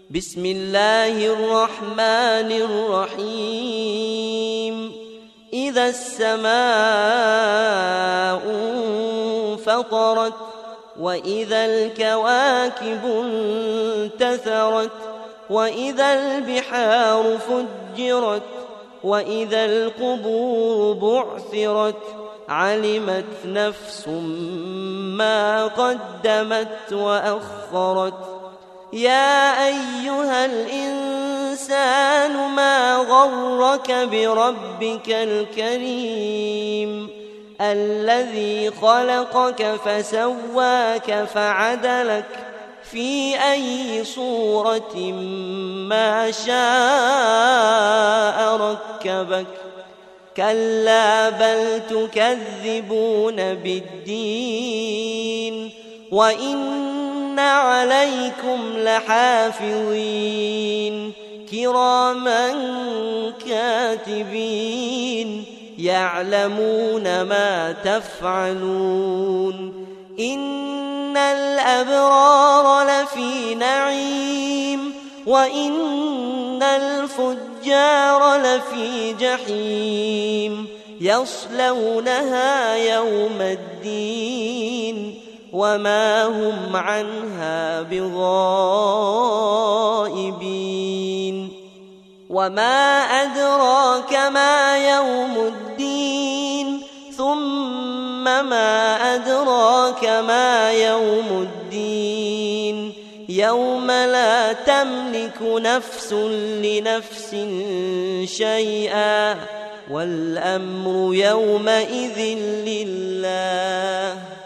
بسم الله الرحمن الرحيم إذا السماء انفطرت وإذا الكواكب انتثرت وإذا البحار فجرت وإذا القبور بعثرت علمت نفس ما قدمت وأخرت يا أيها الإنسان ما غرك بربك الكريم الذي خلقك فسواك فعدلك في أي صورة ما شاء ركبك كلا بل تكذبون بالدين وإن عليكم لحافظين كراما كاتبين يعلمون ما تفعلون إن الأبرار لفي نعيم وإن الفجار لفي جحيم يصلونها يوم الدين وما هم عنها بغائبين وما أدراك ما يوم الدين ثم ما أدراك ما يوم الدين يوم لا تملك نفس لنفس شيئا والأمر يومئذ لله